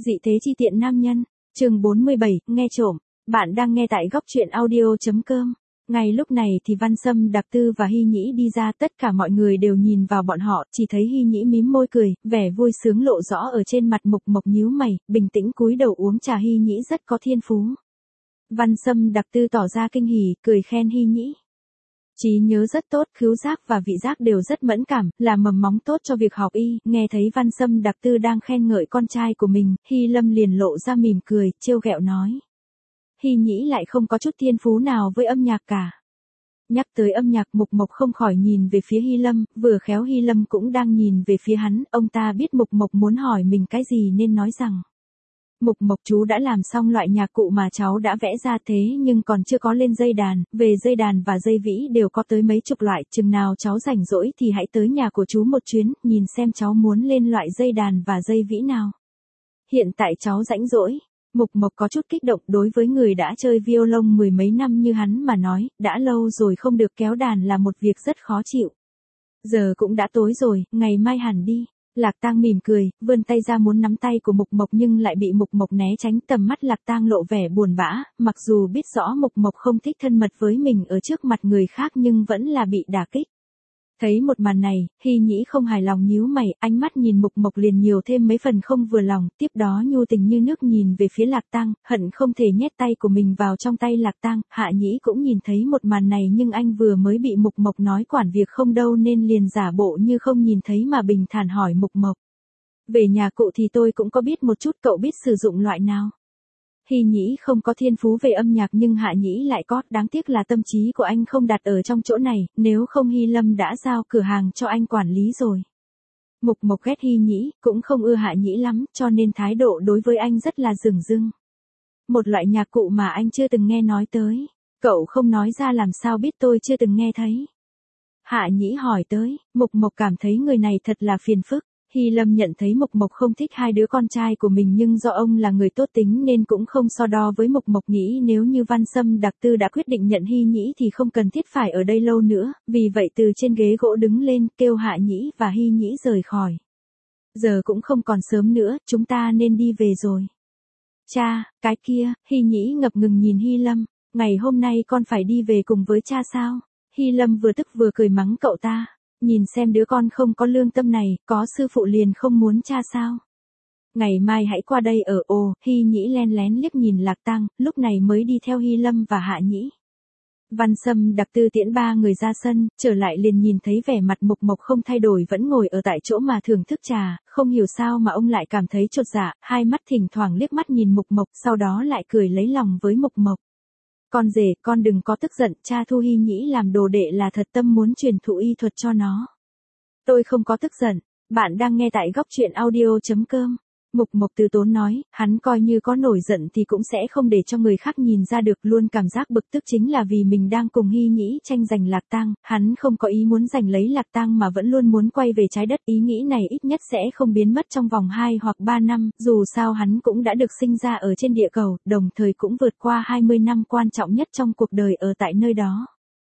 Dị thế chi tiện nam nhân, chương 47, nghe trộm. Bạn đang nghe tại góc truyện audio.com. Ngay lúc này thì Văn Sâm Đạp Tư và Hy Nhĩ đi ra, tất cả mọi người đều nhìn vào bọn họ, chỉ thấy Hy Nhĩ mím môi cười, vẻ vui sướng lộ rõ ở trên mặt. Mục Mộc nhíu mày, bình tĩnh cúi đầu uống trà. Hy Nhĩ rất có thiên phú. Văn Sâm Đạp Tư tỏ ra kinh hỉ, cười khen Hy Nhĩ. Trí nhớ rất tốt, khứu giác và vị giác đều rất mẫn cảm, là mầm móng tốt cho việc học y. Nghe thấy Văn Sâm Đạp Tư đang khen ngợi con trai của mình, Hy Lâm liền lộ ra mỉm cười, trêu ghẹo nói. Hy Nhĩ lại không có chút thiên phú nào với âm nhạc cả. Nhắc tới âm nhạc, Mục Mộc không khỏi nhìn về phía Hy Lâm, vừa khéo Hy Lâm cũng đang nhìn về phía hắn, ông ta biết Mục Mộc muốn hỏi mình cái gì nên nói rằng. Mục Mộc, chú đã làm xong loại nhạc cụ mà cháu đã vẽ ra, thế nhưng còn chưa có lên dây đàn, về dây đàn và dây vĩ đều có tới mấy chục loại, chừng nào cháu rảnh rỗi thì hãy tới nhà của chú một chuyến, nhìn xem cháu muốn lên loại dây đàn và dây vĩ nào. Hiện tại cháu rảnh rỗi. Mục Mộc có chút kích động, đối với người đã chơi violon mười mấy năm như hắn mà nói, đã lâu rồi không được kéo đàn là một việc rất khó chịu. Giờ cũng đã tối rồi, ngày mai hẳn đi. Lạc Tang mỉm cười, vươn tay ra muốn nắm tay của Mục Mộc nhưng lại bị Mục Mộc né tránh. Tầm mắt Lạc Tang lộ vẻ buồn bã, mặc dù biết rõ Mục Mộc không thích thân mật với mình ở trước mặt người khác nhưng vẫn là bị đả kích. Thấy một màn này, Hy Nhĩ không hài lòng nhíu mày, ánh mắt nhìn Mục Mộc liền nhiều thêm mấy phần không vừa lòng, tiếp đó nhu tình như nước nhìn về phía Lạc Tang, hận không thể nhét tay của mình vào trong tay Lạc Tang. Hạ Nhĩ cũng nhìn thấy một màn này nhưng anh vừa mới bị Mục Mộc nói quản việc không đâu nên liền giả bộ như không nhìn thấy mà bình thản hỏi Mục Mộc. Về nhà cụ thì tôi cũng có biết một chút, cậu biết sử dụng loại nào? Hy Nhĩ không có thiên phú về âm nhạc nhưng Hạ Nhĩ lại có, đáng tiếc là tâm trí của anh không đặt ở trong chỗ này, nếu không Hy Lâm đã giao cửa hàng cho anh quản lý rồi. Mục Mộc ghét Hy Nhĩ, cũng không ưa Hạ Nhĩ lắm, cho nên thái độ đối với anh rất là dửng dưng. Một loại nhạc cụ mà anh chưa từng nghe nói tới, cậu không nói ra làm sao biết tôi chưa từng nghe thấy. Hạ Nhĩ hỏi tới, Mục Mộc cảm thấy người này thật là phiền phức. Hy Lâm nhận thấy Mục Mộc không thích hai đứa con trai của mình nhưng do ông là người tốt tính nên cũng không so đo với Mục Mộc, nghĩ nếu như Văn Sâm Đạp Tư đã quyết định nhận Hy Nhĩ thì không cần thiết phải ở đây lâu nữa, vì vậy từ trên ghế gỗ đứng lên kêu Hạ Nhĩ và Hy Nhĩ rời khỏi. Giờ cũng không còn sớm nữa, chúng ta nên đi về rồi. Cha, cái kia, Hy Nhĩ ngập ngừng nhìn Hy Lâm, ngày hôm nay con phải đi về cùng với cha sao? Hy Lâm vừa tức vừa cười mắng cậu ta. Nhìn xem đứa con không có lương tâm này, có sư phụ liền không muốn cha sao? Ngày mai hãy qua đây ở. Hy Nhĩ len lén liếc nhìn Lạc Tang, lúc này mới đi theo Hy Lâm và Hạ Nhĩ. Văn Sâm Đạp Tư tiễn ba người ra sân, trở lại liền nhìn thấy vẻ mặt Mục Mộc không thay đổi vẫn ngồi ở tại chỗ mà thưởng thức trà, không hiểu sao mà ông lại cảm thấy chột dạ, hai mắt thỉnh thoảng liếc mắt nhìn Mục Mộc, sau đó lại cười lấy lòng với Mục Mộc. Con rể, con đừng có tức giận, cha thu Hy Nhĩ làm đồ đệ là thật tâm muốn truyền thụ y thuật cho nó. Tôi không có tức giận, bạn đang nghe tại góc truyện audio.com. Mục Mộc từ tốn nói, hắn coi như có nổi giận thì cũng sẽ không để cho người khác nhìn ra được, luôn cảm giác bực tức chính là vì mình đang cùng Hy Nhĩ tranh giành Lạc Tang, hắn không có ý muốn giành lấy Lạc Tang mà vẫn luôn muốn quay về trái đất, ý nghĩ này ít nhất sẽ không biến mất trong vòng 2 hoặc 3 năm, dù sao hắn cũng đã được sinh ra ở trên địa cầu, đồng thời cũng vượt qua 20 năm quan trọng nhất trong cuộc đời ở tại nơi đó.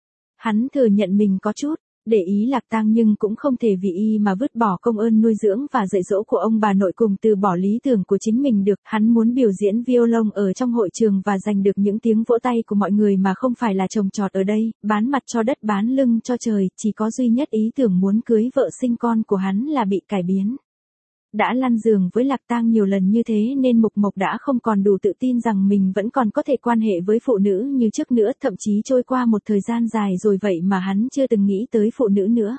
Hắn thừa nhận mình có chút để ý Lạc Tang nhưng cũng không thể vì y mà vứt bỏ công ơn nuôi dưỡng và dạy dỗ của ông bà nội cùng từ bỏ lý tưởng của chính mình được. Hắn muốn biểu diễn violon ở trong hội trường và giành được những tiếng vỗ tay của mọi người mà không phải là trồng trọt ở đây, bán mặt cho đất bán lưng cho trời, chỉ có duy nhất ý tưởng muốn cưới vợ sinh con của hắn là bị cải biến. Đã lăn giường với Lạc Tang nhiều lần như thế nên Mục Mộc đã không còn đủ tự tin rằng mình vẫn còn có thể quan hệ với phụ nữ như trước nữa, thậm chí trôi qua một thời gian dài rồi vậy mà hắn chưa từng nghĩ tới phụ nữ nữa.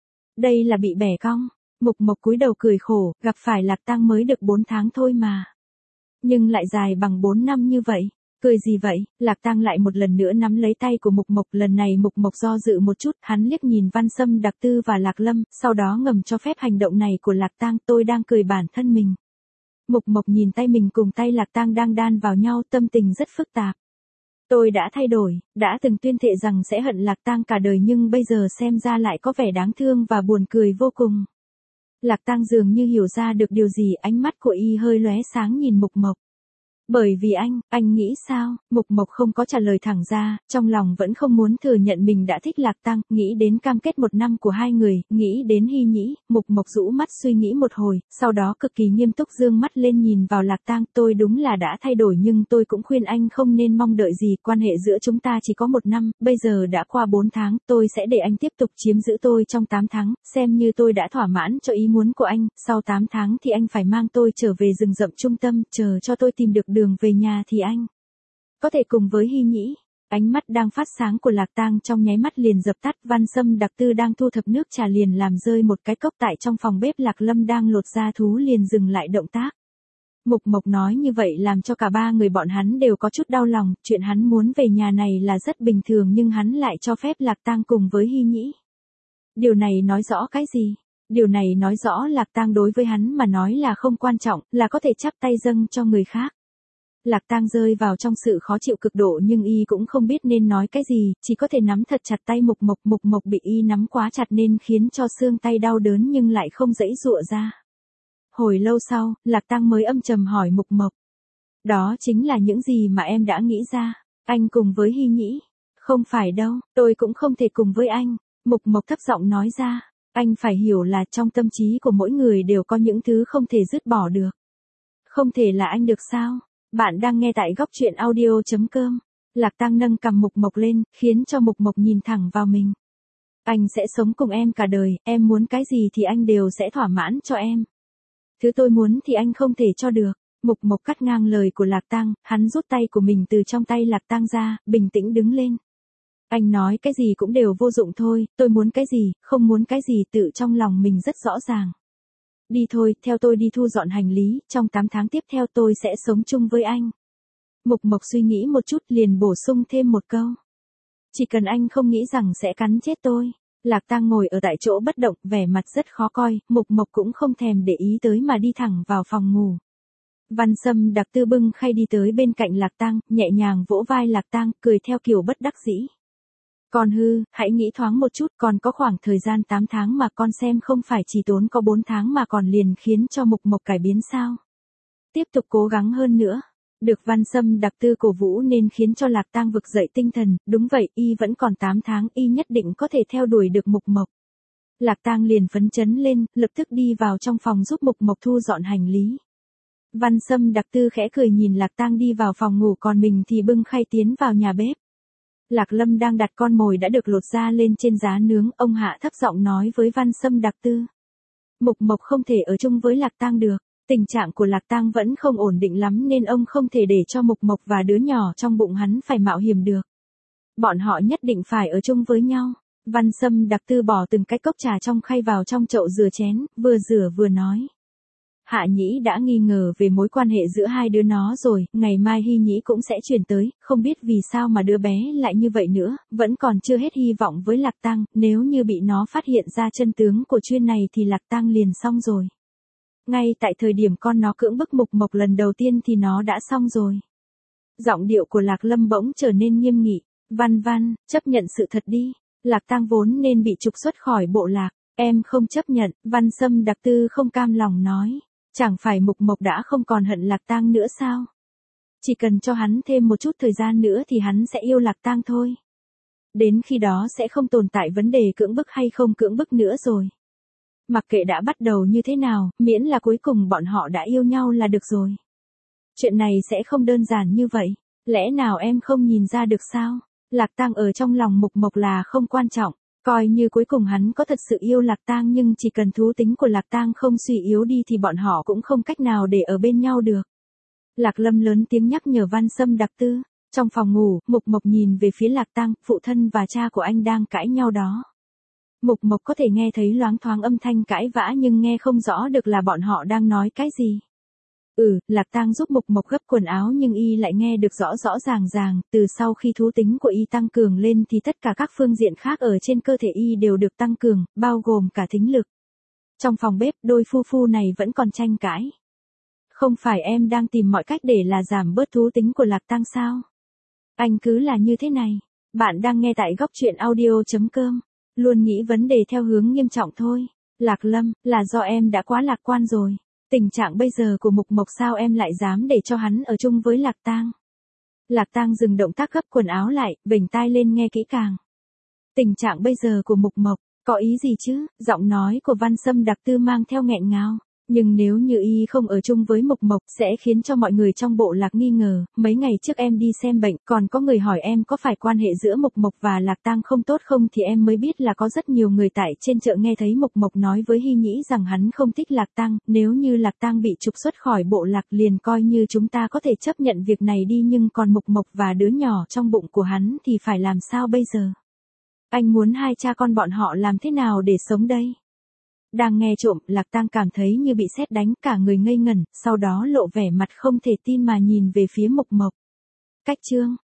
Đây là bị bẻ cong. Mục Mộc cúi đầu cười khổ, gặp phải Lạc Tang mới được 4 tháng thôi mà. Nhưng lại dài bằng 4 năm như vậy. Cười gì vậy? Lạc Tang lại một lần nữa nắm lấy tay của Mục Mộc, lần này Mục Mộc do dự một chút, hắn liếc nhìn Văn Sâm Đạp Tư và Lạc Lâm, sau đó ngầm cho phép hành động này của Lạc Tang, tôi đang cười bản thân mình. Mục Mộc nhìn tay mình cùng tay Lạc Tang đang đan vào nhau, tâm tình rất phức tạp. Tôi đã thay đổi, đã từng tuyên thệ rằng sẽ hận Lạc Tang cả đời nhưng bây giờ xem ra lại có vẻ đáng thương và buồn cười vô cùng. Lạc Tang dường như hiểu ra được điều gì, ánh mắt của y hơi lóe sáng nhìn Mục Mộc. Bởi vì anh nghĩ sao? Mục Mộc không có trả lời thẳng ra, trong lòng vẫn không muốn thừa nhận mình đã thích Lạc Tăng, nghĩ đến cam kết 1 năm của hai người, nghĩ đến Hy Nhĩ, Mục Mộc rũ mắt suy nghĩ một hồi, sau đó cực kỳ nghiêm túc dương mắt lên nhìn vào Lạc Tăng, tôi đúng là đã thay đổi nhưng tôi cũng khuyên anh không nên mong đợi gì, quan hệ giữa chúng ta chỉ có 1 năm, bây giờ đã qua 4 tháng, tôi sẽ để anh tiếp tục chiếm giữ tôi trong 8 tháng, xem như tôi đã thỏa mãn cho ý muốn của anh, sau 8 tháng thì anh phải mang tôi trở về rừng rậm trung tâm, chờ cho tôi tìm được đường về nhà thì anh có thể cùng với Hy Nhĩ. Ánh mắt đang phát sáng của Lạc Tang trong nháy mắt liền dập tắt, Văn Sâm Đặc Tư đang thu thập nước trà liền làm rơi một cái cốc tại trong phòng bếp, Lạc Lâm đang lột da thú liền dừng lại động tác. Mục Mộc nói như vậy làm cho cả ba người bọn hắn đều có chút đau lòng, chuyện hắn muốn về nhà này là rất bình thường nhưng hắn lại cho phép Lạc Tang cùng với Hy Nhĩ. Điều này nói rõ cái gì? Điều này nói rõ Lạc Tang đối với hắn mà nói là không quan trọng, là có thể chắp tay dâng cho người khác. Lạc Tang rơi vào trong sự khó chịu cực độ nhưng y cũng không biết nên nói cái gì, chỉ có thể nắm thật chặt tay Mục Mộc. Mục Mộc bị y nắm quá chặt nên khiến cho xương tay đau đớn nhưng lại không giãy giụa ra. Hồi lâu sau, Lạc Tang mới âm trầm hỏi Mục Mộc. Đó chính là những gì mà em đã nghĩ ra, anh cùng với Hy Nhĩ. Không phải đâu, tôi cũng không thể cùng với anh. Mục Mộc thấp giọng nói ra, anh phải hiểu là trong tâm trí của mỗi người đều có những thứ không thể dứt bỏ được. Không thể là anh được sao? Bạn đang nghe tại góc truyện audio.com. Lạc Tang nâng cằm Mục Mộc lên, khiến cho Mục Mộc nhìn thẳng vào mình. Anh sẽ sống cùng em cả đời, em muốn cái gì thì anh đều sẽ thỏa mãn cho em. Thứ tôi muốn thì anh không thể cho được. Mục Mộc cắt ngang lời của Lạc Tang, hắn rút tay của mình từ trong tay Lạc Tang ra, bình tĩnh đứng lên. Anh nói cái gì cũng đều vô dụng thôi, tôi muốn cái gì, không muốn cái gì tự trong lòng mình rất rõ ràng. Đi thôi, theo tôi đi thu dọn hành lý, trong 8 tháng tiếp theo tôi sẽ sống chung với anh. Mục Mộc suy nghĩ một chút liền bổ sung thêm một câu. Chỉ cần anh không nghĩ rằng sẽ cắn chết tôi. Lạc Tang ngồi ở tại chỗ bất động, vẻ mặt rất khó coi, Mục Mộc cũng không thèm để ý tới mà đi thẳng vào phòng ngủ. Văn Sâm Đặc Tư bưng khay đi tới bên cạnh Lạc Tang, nhẹ nhàng vỗ vai Lạc Tang, cười theo kiểu bất đắc dĩ. Con hư, hãy nghĩ thoáng một chút, còn có khoảng thời gian 8 tháng mà con xem không phải chỉ tốn có 4 tháng mà còn liền khiến cho Mục Mộc cải biến sao. Tiếp tục cố gắng hơn nữa. Được Văn Sâm Đặc Tư cổ vũ nên khiến cho Lạc Tang vực dậy tinh thần, đúng vậy, y vẫn còn 8 tháng, y nhất định có thể theo đuổi được Mục Mộc. Lạc Tang liền phấn chấn lên, lập tức đi vào trong phòng giúp Mục Mộc thu dọn hành lý. Văn Sâm Đặc Tư khẽ cười nhìn Lạc Tang đi vào phòng ngủ, còn mình thì bưng khay tiến vào nhà bếp. Lạc Lâm đang đặt con mồi đã được lột ra lên trên giá nướng, ông hạ thấp giọng nói với Văn Sâm Đặc Tư. Mục Mộc không thể ở chung với Lạc Tang được, tình trạng của Lạc Tang vẫn không ổn định lắm nên ông không thể để cho Mục Mộc và đứa nhỏ trong bụng hắn phải mạo hiểm được. Bọn họ nhất định phải ở chung với nhau. Văn Sâm Đặc Tư bỏ từng cái cốc trà trong khay vào trong chậu rửa chén, vừa rửa vừa nói. Hạ Nhĩ đã nghi ngờ về mối quan hệ giữa hai đứa nó rồi, ngày mai Hy Nhĩ cũng sẽ chuyển tới, không biết vì sao mà đứa bé lại như vậy nữa, vẫn còn chưa hết hy vọng với Lạc Tang, nếu như bị nó phát hiện ra chân tướng của chuyện này thì Lạc Tang liền xong rồi. Ngay tại thời điểm con nó cưỡng bức Mục Mộc lần đầu tiên thì nó đã xong rồi. Giọng điệu của Lạc Lâm bỗng trở nên nghiêm nghị, Văn Văn, chấp nhận sự thật đi. Lạc Tang vốn nên bị trục xuất khỏi bộ lạc, em không chấp nhận, Văn Sâm Đặc Tư không cam lòng nói. Chẳng phải Mục Mộc đã không còn hận Lạc Tang nữa sao? Chỉ cần cho hắn thêm một chút thời gian nữa thì hắn sẽ yêu Lạc Tang thôi. Đến khi đó sẽ không tồn tại vấn đề cưỡng bức hay không cưỡng bức nữa rồi. Mặc kệ đã bắt đầu như thế nào, miễn là cuối cùng bọn họ đã yêu nhau là được rồi. Chuyện này sẽ không đơn giản như vậy. Lẽ nào em không nhìn ra được sao? Lạc Tang ở trong lòng Mục Mộc là không quan trọng. Coi như cuối cùng hắn có thật sự yêu Lạc Tang nhưng chỉ cần thú tính của Lạc Tang không suy yếu đi thì bọn họ cũng không cách nào để ở bên nhau được. Lạc Lâm lớn tiếng nhắc nhở Văn Sâm Đặc Tư. Trong phòng ngủ, Mục Mộc nhìn về phía Lạc Tang, phụ thân và cha của anh đang cãi nhau đó. Mục Mộc có thể nghe thấy loáng thoáng âm thanh cãi vã nhưng nghe không rõ được là bọn họ đang nói cái gì. Lạc Tang giúp Mục Mộc gấp quần áo nhưng y lại nghe được rõ rõ ràng, từ sau khi thú tính của y tăng cường lên thì tất cả các phương diện khác ở trên cơ thể y đều được tăng cường, bao gồm cả thính lực. Trong phòng bếp, đôi phu phu này vẫn còn tranh cãi. Không phải em đang tìm mọi cách để là giảm bớt thú tính của Lạc Tang sao? Anh cứ là như thế này. Bạn đang nghe tại góc truyện audio.com. Luôn nghĩ vấn đề theo hướng nghiêm trọng thôi. Lạc Lâm, là do em đã quá lạc quan rồi. Tình trạng bây giờ của Mục Mộc sao em lại dám để cho hắn ở chung với Lạc Tang? Lạc Tang dừng động tác gấp quần áo lại, vểnh tai lên nghe kỹ càng. Tình trạng bây giờ của Mục Mộc, có ý gì chứ? Giọng nói của Văn Sâm Đặc Tư mang theo nghẹn ngào. Nhưng nếu như y không ở chung với Mục Mộc sẽ khiến cho mọi người trong bộ Lạc nghi ngờ. Mấy ngày trước em đi xem bệnh, còn có người hỏi em có phải quan hệ giữa Mục Mộc và Lạc Tang không tốt không thì em mới biết là có rất nhiều người tại trên chợ nghe thấy Mục Mộc nói với Hy Nhĩ rằng hắn không thích Lạc Tang. Nếu như Lạc Tang bị trục xuất khỏi bộ Lạc liền coi như chúng ta có thể chấp nhận việc này đi, nhưng còn Mục Mộc và đứa nhỏ trong bụng của hắn thì phải làm sao bây giờ? Anh muốn hai cha con bọn họ làm thế nào để sống đây? Đang nghe trộm, Lạc Tang cảm thấy như bị sét đánh, cả người ngây ngẩn, sau đó lộ vẻ mặt không thể tin mà nhìn về phía Mục Mộc. Cách chương